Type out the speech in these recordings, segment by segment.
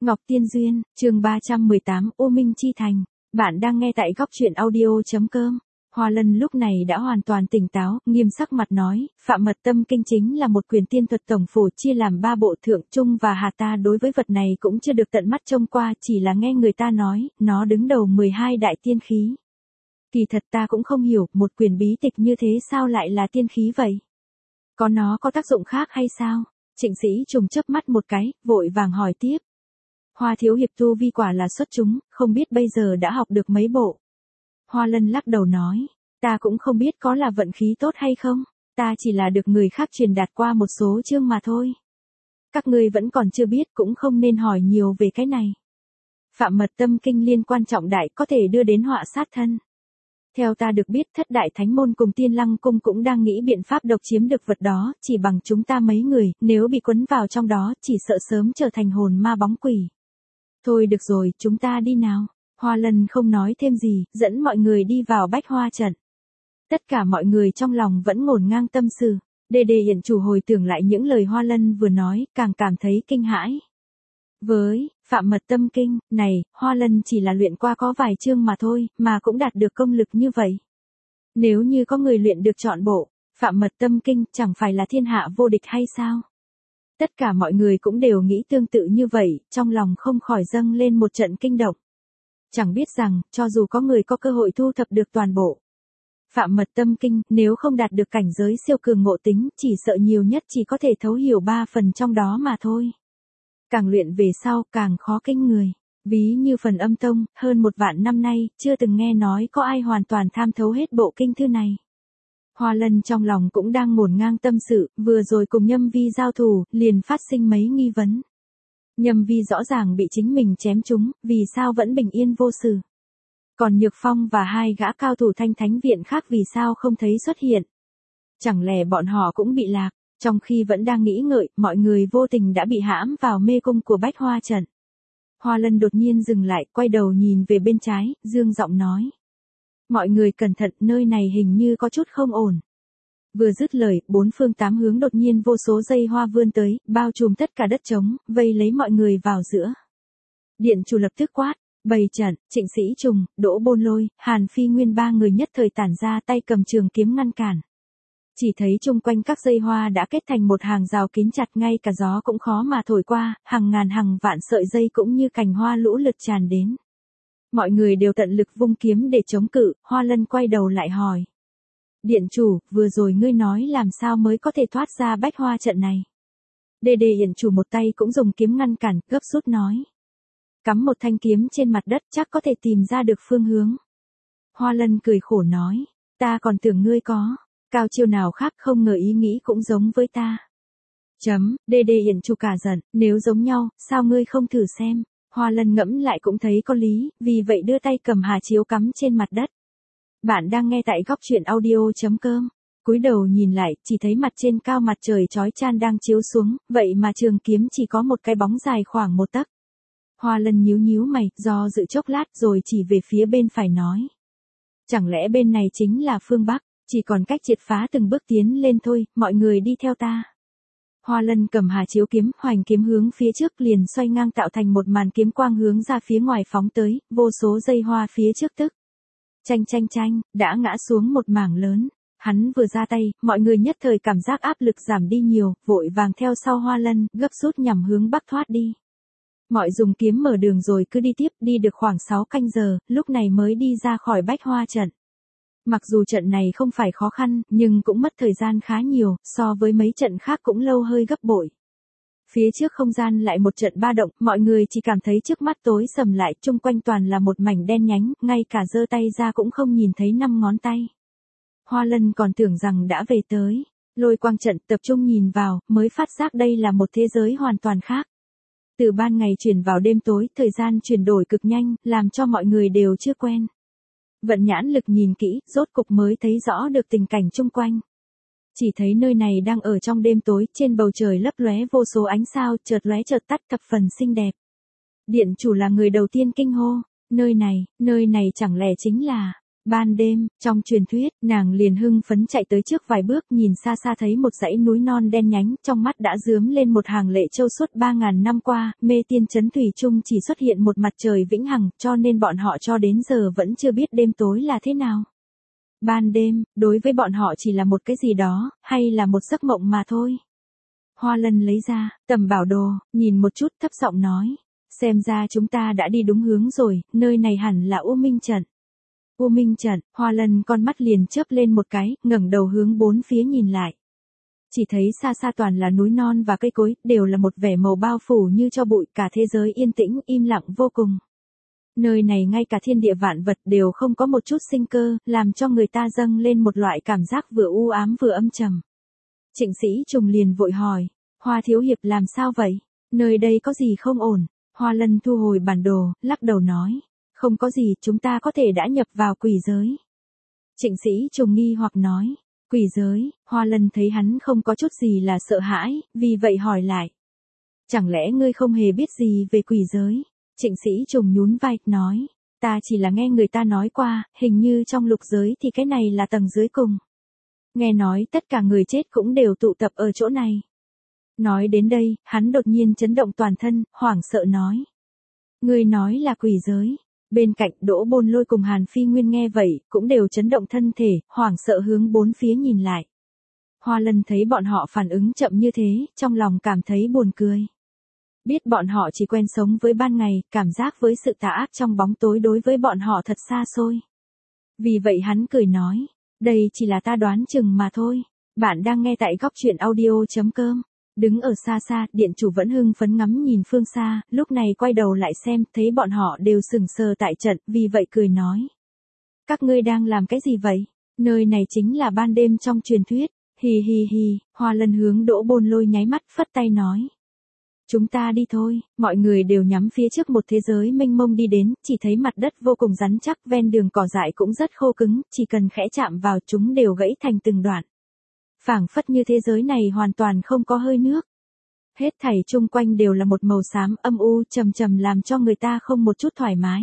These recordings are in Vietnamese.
Ngọc Tiên Duyên, chương 318, U Minh Chi Thành. Bạn đang nghe tại góc truyện audio.com. Hoa Lân lúc này đã hoàn toàn tỉnh táo, nghiêm sắc mặt nói, Phạm Mật Tâm Kinh chính là một quyền tiên thuật tổng phổ chia làm 3 bộ thượng trung và hạ, ta đối với vật này cũng chưa được tận mắt trông qua, chỉ là nghe người ta nói, nó đứng đầu 12 đại tiên khí. Kỳ thật ta cũng không hiểu, một quyền bí tịch như thế sao lại là tiên khí vậy? Có nó có tác dụng khác hay sao? Trịnh Sĩ Trùng chớp mắt một cái, vội vàng hỏi tiếp. Hoa thiếu hiệp tu vi quả là xuất chúng, không biết bây giờ đã học được mấy bộ. Hoa Lân lắc đầu nói, ta cũng không biết có là vận khí tốt hay không, ta chỉ là được người khác truyền đạt qua một số chương mà thôi. Các ngươi vẫn còn chưa biết cũng không nên hỏi nhiều về cái này. Phạm Mật Tâm Kinh liên quan trọng đại có thể đưa đến họa sát thân. Theo ta được biết Thất Đại Thánh Môn cùng Tiên Lăng Cung cũng đang nghĩ biện pháp độc chiếm được vật đó, chỉ bằng chúng ta mấy người, nếu bị quấn vào trong đó chỉ sợ sớm trở thành hồn ma bóng quỷ. Thôi được rồi, chúng ta đi nào. Hoa Lân không nói thêm gì, dẫn mọi người đi vào Bách Hoa trận. Tất cả mọi người trong lòng vẫn ngổn ngang tâm sự. Đề Hiển Chủ hồi tưởng lại những lời Hoa Lân vừa nói, càng cảm thấy kinh hãi. Với Phạm Mật Tâm Kinh này, Hoa Lân chỉ là luyện qua có vài chương mà thôi, mà cũng đạt được công lực như vậy. Nếu như có người luyện được trọn bộ Phạm Mật Tâm Kinh, chẳng phải là thiên hạ vô địch hay sao? Tất cả mọi người cũng đều nghĩ tương tự như vậy, trong lòng không khỏi dâng lên một trận kinh động. Chẳng biết rằng, cho dù có người có cơ hội thu thập được toàn bộ Phạm Mật Tâm Kinh, nếu không đạt được cảnh giới siêu cường ngộ tính, chỉ sợ nhiều nhất chỉ có thể thấu hiểu 3 phần trong đó mà thôi. Càng luyện về sau, càng khó kinh người. Ví như phần Âm Tông, hơn 1 vạn năm nay, chưa từng nghe nói có ai hoàn toàn tham thấu hết bộ kinh thư này. Hoa Lân trong lòng cũng đang ngổn ngang tâm sự, vừa rồi cùng Nhâm Vi giao thủ, liền phát sinh mấy nghi vấn. Nhâm Vi rõ ràng bị chính mình chém trúng, vì sao vẫn bình yên vô sự. Còn Nhược Phong và 2 gã cao thủ Thanh Thánh Viện khác vì sao không thấy xuất hiện. Chẳng lẽ bọn họ cũng bị lạc, trong khi vẫn đang nghĩ ngợi, mọi người vô tình đã bị hãm vào mê cung của Bách Hoa trận. Hoa Lân đột nhiên dừng lại, quay đầu nhìn về bên trái, dương giọng nói. Mọi người cẩn thận, nơi này hình như có chút không ổn. Vừa dứt lời, 4 phương 8 hướng đột nhiên vô số dây hoa vươn tới, bao trùm tất cả đất trống, vây lấy mọi người vào giữa. Điện chủ lập tức quát, bày trận, Trịnh Sĩ Trùng, Đỗ Bôn Lôi, Hàn Phi Nguyên 3 người nhất thời tản ra tay cầm trường kiếm ngăn cản. Chỉ thấy chung quanh các dây hoa đã kết thành một hàng rào kín chặt, ngay cả gió cũng khó mà thổi qua, hàng ngàn hàng vạn sợi dây cũng như cành hoa lũ lượt tràn đến. Mọi người đều tận lực vung kiếm để chống cự, Hoa Lân quay đầu lại hỏi. Điện chủ, vừa rồi ngươi nói làm sao mới có thể thoát ra Bách Hoa trận này? Đề Hiển Chủ một tay cũng dùng kiếm ngăn cản, gấp rút nói. Cắm một thanh kiếm trên mặt đất chắc có thể tìm ra được phương hướng. Hoa Lân cười khổ nói, ta còn tưởng ngươi có cao chiêu nào khác, không ngờ ý nghĩ cũng giống với ta. Đề Hiển Chủ cả giận, nếu giống nhau, sao ngươi không thử xem? Hoa Lân ngẫm lại cũng thấy có lý, vì vậy đưa tay cầm hà chiếu cắm trên mặt đất. Bạn đang nghe tại góc truyện audio.com. Cúi đầu nhìn lại, chỉ thấy mặt trên cao mặt trời chói chang đang chiếu xuống, vậy mà trường kiếm chỉ có một cái bóng dài khoảng 1 tấc. Hoa Lân nhíu mày, do dự chốc lát rồi chỉ về phía bên phải nói. Chẳng lẽ bên này chính là phương Bắc, chỉ còn cách triệt phá từng bước tiến lên thôi, mọi người đi theo ta. Hoa Lân cầm hà chiếu kiếm, hoành kiếm hướng phía trước liền xoay ngang tạo thành một màn kiếm quang hướng ra phía ngoài phóng tới, vô số dây hoa phía trước tức. Chanh, đã ngã xuống một mảng lớn. Hắn vừa ra tay, mọi người nhất thời cảm giác áp lực giảm đi nhiều, vội vàng theo sau Hoa Lân, gấp rút nhằm hướng bắc thoát đi. Mọi dùng kiếm mở đường rồi cứ đi tiếp, đi được khoảng 6 canh giờ, lúc này mới đi ra khỏi Bách Hoa trận. Mặc dù trận này không phải khó khăn, nhưng cũng mất thời gian khá nhiều, so với mấy trận khác cũng lâu hơi gấp bội. Phía trước không gian lại một trận ba động, mọi người chỉ cảm thấy trước mắt tối sầm lại, chung quanh toàn là một mảnh đen nhánh, ngay cả giơ tay ra cũng không nhìn thấy 5 ngón tay. Hoa Lân còn tưởng rằng đã về tới. Lôi quang trận tập trung nhìn vào, mới phát giác đây là một thế giới hoàn toàn khác. Từ ban ngày chuyển vào đêm tối, thời gian chuyển đổi cực nhanh, làm cho mọi người đều chưa quen. Vận nhãn lực nhìn kỹ, rốt cục mới thấy rõ được tình cảnh chung quanh. Chỉ thấy nơi này đang ở trong đêm tối, trên bầu trời lấp lóe vô số ánh sao, chợt lóe chợt tắt, thập phần xinh đẹp. Điện chủ là người đầu tiên kinh hô, nơi này chẳng lẽ chính là Ban đêm, trong truyền thuyết, nàng liền hưng phấn chạy tới trước vài bước, nhìn xa xa thấy một dãy núi non đen nhánh, trong mắt đã rướm lên một hàng lệ châu. Suốt 3.000 năm qua, mê tiên trấn thủy chung chỉ xuất hiện một mặt trời vĩnh hằng, cho nên bọn họ cho đến giờ vẫn chưa biết đêm tối là thế nào. Ban đêm, đối với bọn họ chỉ là một cái gì đó, hay là một giấc mộng mà thôi. Hoa Lân lấy ra tầm bảo đồ, nhìn một chút, thấp giọng nói, xem ra chúng ta đã đi đúng hướng rồi, nơi này hẳn là U Minh trận. U Minh trận. Hoa Lân con mắt liền chớp lên một cái, ngẩng đầu hướng bốn phía nhìn lại. Chỉ thấy xa xa toàn là núi non và cây cối, đều là một vẻ màu bao phủ như cho bụi, cả thế giới yên tĩnh, im lặng vô cùng. Nơi này ngay cả thiên địa vạn vật đều không có một chút sinh cơ, làm cho người ta dâng lên một loại cảm giác vừa u ám vừa âm trầm. Trịnh Sĩ Trùng liền vội hỏi, Hoa thiếu hiệp làm sao vậy? Nơi đây có gì không ổn? Hoa Lân thu hồi bản đồ, lắc đầu nói, không có gì, chúng ta có thể đã nhập vào quỷ giới. Trịnh Sĩ Trùng nghi hoặc nói, quỷ giới. Hoa Lân thấy hắn không có chút gì là sợ hãi, vì vậy hỏi lại, chẳng lẽ ngươi không hề biết gì về quỷ giới? Trịnh Sĩ Trùng nhún vai, nói, ta chỉ là nghe người ta nói qua, hình như trong lục giới thì cái này là tầng dưới cùng. Nghe nói tất cả người chết cũng đều tụ tập ở chỗ này. Nói đến đây, hắn đột nhiên chấn động toàn thân, hoảng sợ nói, ngươi nói là quỷ giới. Bên cạnh Đỗ Bôn Lôi cùng Hàn Phi Nguyên nghe vậy, cũng đều chấn động thân thể, hoảng sợ hướng bốn phía nhìn lại. Hoa Lân thấy bọn họ phản ứng chậm như thế, trong lòng cảm thấy buồn cười. Biết bọn họ chỉ quen sống với ban ngày, cảm giác với sự tà ác trong bóng tối đối với bọn họ thật xa xôi. Vì vậy hắn cười nói, đây chỉ là ta đoán chừng mà thôi. Bạn đang nghe tại góc truyện audio.com. Đứng ở xa xa, điện chủ vẫn hưng phấn ngắm nhìn phương xa, lúc này quay đầu lại xem, thấy bọn họ đều sừng sờ tại trận, vì vậy cười nói. Các ngươi đang làm cái gì vậy? Nơi này chính là ban đêm trong truyền thuyết. Hì hì hì. Hoa Lân hướng Đỗ Bôn Lôi nháy mắt, phất tay nói. Chúng ta đi thôi. Mọi người đều nhắm phía trước một thế giới mênh mông đi đến, chỉ thấy mặt đất vô cùng rắn chắc, ven đường cỏ dại cũng rất khô cứng, chỉ cần khẽ chạm vào chúng đều gãy thành từng đoạn. Phảng phất như thế giới này hoàn toàn không có hơi nước. Hết thảy chung quanh đều là một màu xám âm u trầm trầm làm cho người ta không một chút thoải mái.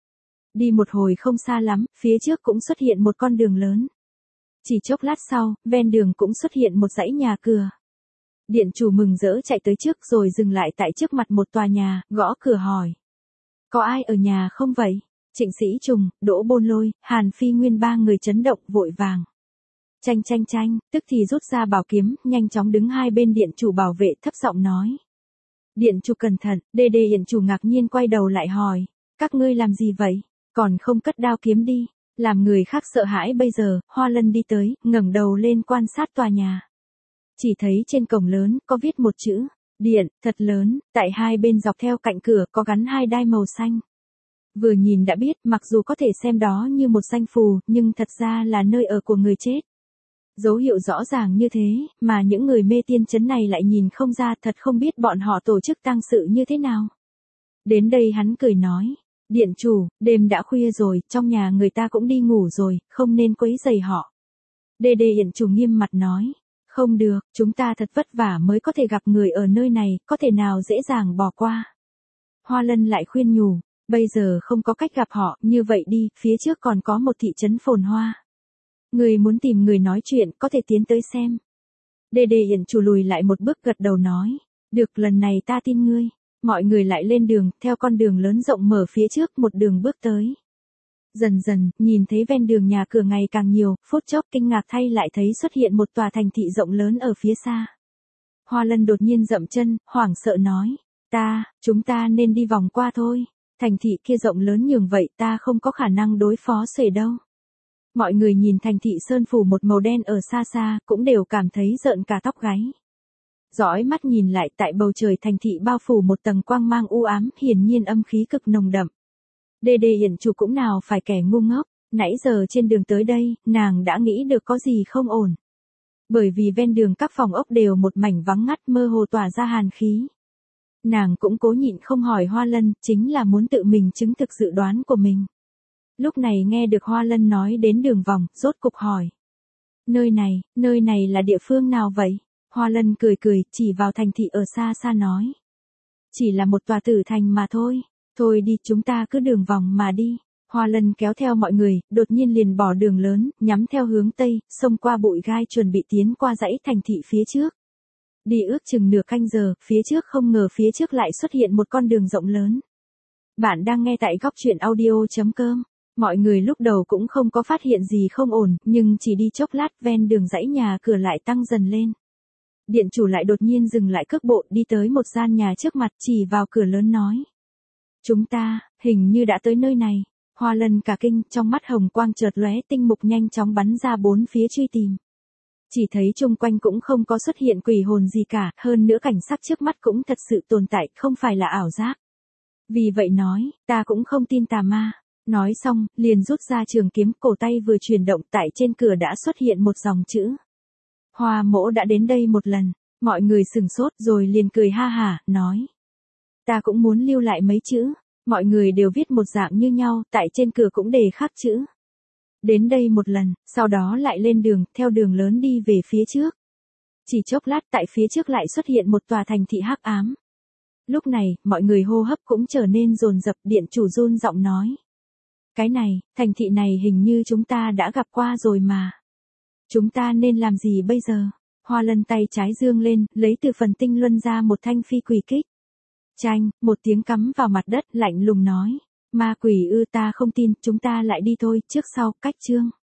Đi một hồi không xa lắm, phía trước cũng xuất hiện một con đường lớn. Chỉ chốc lát sau, ven đường cũng xuất hiện một dãy nhà cửa. Điện chủ mừng rỡ chạy tới trước rồi dừng lại tại trước mặt một tòa nhà, gõ cửa hỏi. Có ai ở nhà không vậy? Trịnh Sĩ Trùng, Đỗ Bôn Lôi, Hàn Phi Nguyên ba người chấn động vội vàng. Chanh chanh chanh, tức thì rút ra bảo kiếm, nhanh chóng đứng hai bên điện chủ bảo vệ, thấp giọng nói. Điện chủ cẩn thận. Điện chủ ngạc nhiên quay đầu lại hỏi. Các ngươi làm gì vậy? Còn không cất đao kiếm đi. Làm người khác sợ hãi bây giờ, Hoa Lân đi tới, ngẩng đầu lên quan sát tòa nhà. Chỉ thấy trên cổng lớn, có viết một chữ, điện, thật lớn, tại hai bên dọc theo cạnh cửa có gắn hai đai màu xanh. Vừa nhìn đã biết, mặc dù có thể xem đó như một danh phù, nhưng thật ra là nơi ở của người chết. Dấu hiệu rõ ràng như thế, mà những người mê tiên trấn này lại nhìn không ra, thật không biết bọn họ tổ chức tang sự như thế nào. Đến đây hắn cười nói, điện chủ, đêm đã khuya rồi, trong nhà người ta cũng đi ngủ rồi, không nên quấy rầy họ. Điện chủ nghiêm mặt nói, không được, chúng ta thật vất vả mới có thể gặp người ở nơi này, có thể nào dễ dàng bỏ qua. Hoa Lân lại khuyên nhủ, bây giờ không có cách gặp họ, như vậy đi, phía trước còn có một thị trấn phồn hoa. Người muốn tìm người nói chuyện, có thể tiến tới xem. Điện chủ lùi lại một bước gật đầu nói, được, lần này ta tin ngươi. Mọi người lại lên đường, theo con đường lớn rộng mở phía trước, một đường bước tới. Dần dần, nhìn thấy ven đường nhà cửa ngày càng nhiều, phút chốc kinh ngạc thay lại thấy xuất hiện một tòa thành thị rộng lớn ở phía xa. Hoa Lân đột nhiên dậm chân, hoảng sợ nói, chúng ta nên đi vòng qua thôi. Thành thị kia rộng lớn nhường vậy, ta không có khả năng đối phó xuể đâu. Mọi người nhìn thành thị sơn phủ một màu đen ở xa xa, cũng đều cảm thấy rợn cả tóc gáy. Dõi mắt nhìn lại, tại bầu trời thành thị bao phủ một tầng quang mang u ám, hiển nhiên âm khí cực nồng đậm. Điện chủ cũng nào phải kẻ ngu ngốc, nãy giờ trên đường tới đây, nàng đã nghĩ được có gì không ổn. Bởi vì ven đường các phòng ốc đều một mảnh vắng ngắt, mơ hồ tỏa ra hàn khí. Nàng cũng cố nhịn không hỏi Hoa Lân, chính là muốn tự mình chứng thực dự đoán của mình. Lúc này nghe được Hoa Lân nói đến đường vòng, rốt cục hỏi. Nơi này là địa phương nào vậy? Hoa Lân cười cười, chỉ vào thành thị ở xa xa nói. Chỉ là một tòa tử thành mà thôi. Thôi đi, chúng ta cứ đường vòng mà đi. Hoa Lân kéo theo mọi người, đột nhiên liền bỏ đường lớn, nhắm theo hướng Tây, xông qua bụi gai chuẩn bị tiến qua dãy thành thị phía trước. Đi ước chừng nửa canh giờ, phía trước không ngờ phía trước lại xuất hiện một con đường rộng lớn. Bạn đang nghe tại góc chuyện audio.com. Mọi người lúc đầu cũng không có phát hiện gì không ổn, nhưng chỉ đi chốc lát ven đường dãy nhà cửa lại tăng dần lên. Điện chủ lại đột nhiên dừng lại cước bộ đi tới một gian nhà trước mặt chỉ vào cửa lớn nói. Chúng ta, hình như đã tới nơi này. Hoa Lân cả kinh, trong mắt hồng quang chợt lóe, tinh mục nhanh chóng bắn ra bốn phía truy tìm. Chỉ thấy chung quanh cũng không có xuất hiện quỷ hồn gì cả, hơn nữa cảnh sắc trước mắt cũng thật sự tồn tại, không phải là ảo giác. Vì vậy nói, ta cũng không tin tà ma. Nói xong, liền rút ra trường kiếm, cổ tay vừa chuyển động, tại trên cửa đã xuất hiện một dòng chữ. Hoa mỗ đã đến đây một lần, mọi người sừng sốt rồi liền cười ha hả, nói. Ta cũng muốn lưu lại mấy chữ, mọi người đều viết một dạng như nhau, tại trên cửa cũng đề khắc chữ. Đến đây một lần, sau đó lại lên đường, theo đường lớn đi về phía trước. Chỉ chốc lát tại phía trước lại xuất hiện một tòa thành thị hắc ám. Lúc này, mọi người hô hấp cũng trở nên dồn dập, điện chủ run giọng nói. Cái này, thành thị này hình như chúng ta đã gặp qua rồi mà. Chúng ta nên làm gì bây giờ? Hoa Lân tay trái dương lên, lấy từ phần tinh luân ra một thanh phi quỷ kích. Chanh, một tiếng cắm vào mặt đất, lạnh lùng nói. Ma quỷ ư, ta không tin, chúng ta lại đi thôi, trước sau, cách chương.